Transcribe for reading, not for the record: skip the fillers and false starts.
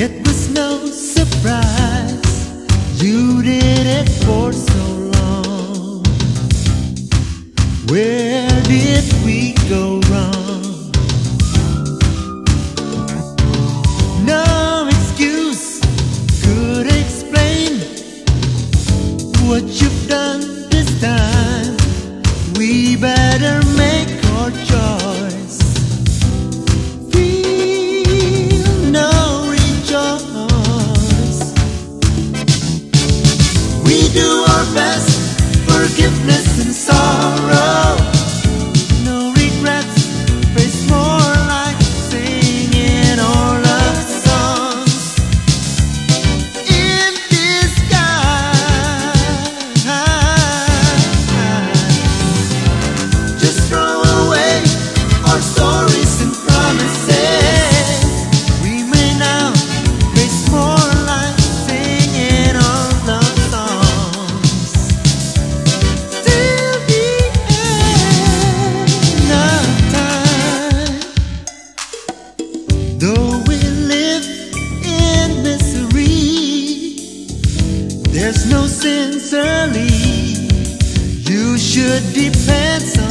It was no surprise you did it for so long. Where did we go wrong? No excuse could explain what you've done this time. We better make our choice. Feel no rejoice. We do our best, forgiveness and sorrow. No regrets, face more like singing our love songs in disguise. Just throw away our stories and promises. We may now face more like singing our love songs till the end of time. Though we live in misery, there's no sincerely. You should depend on